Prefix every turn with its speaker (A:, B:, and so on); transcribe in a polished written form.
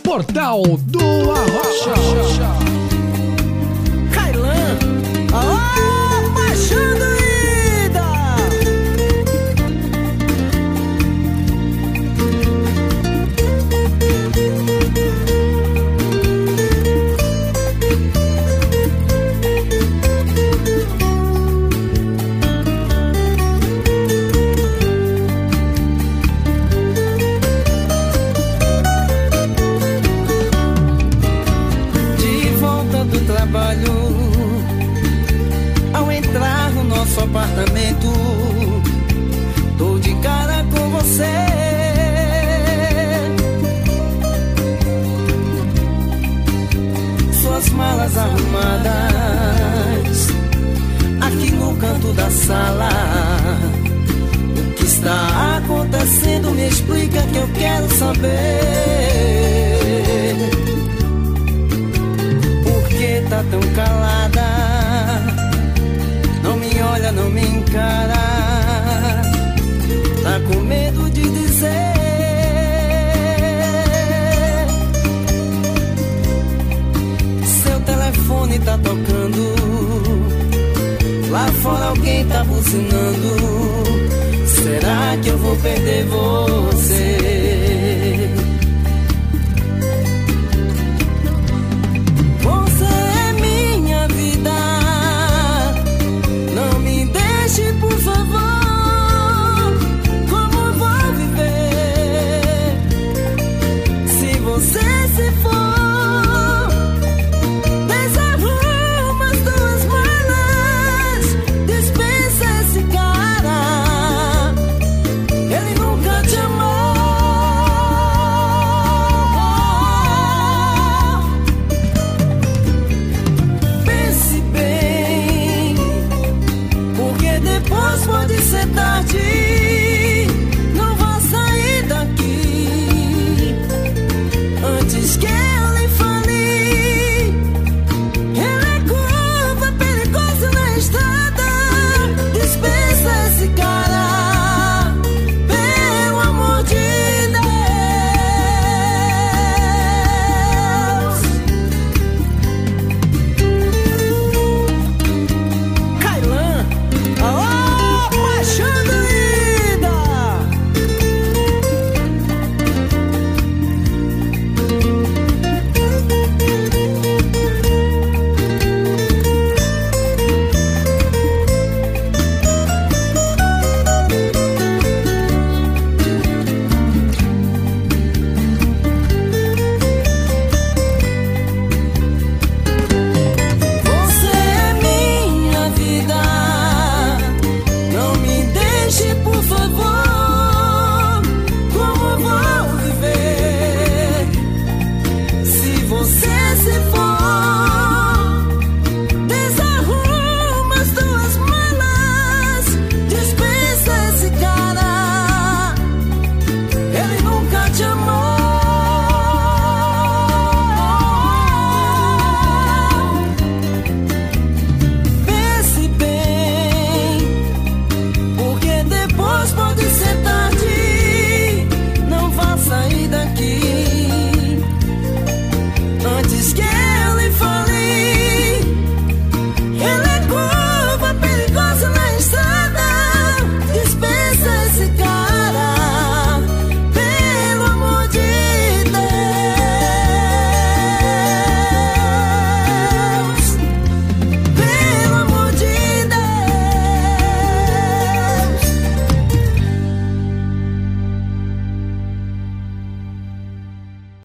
A: Portal do Arrocha.
B: Kailan, alô, baixando ida. Ao entrar no nosso apartamento, tô de cara com você. Suas malas arrumadas aqui no canto da sala. O que está acontecendo? Me explica que eu quero saber. Tá tão calada, não me olha, não me encara, tá com medo de dizer. Seu telefone tá tocando, lá fora alguém tá buzinando. Será que eu vou perder você?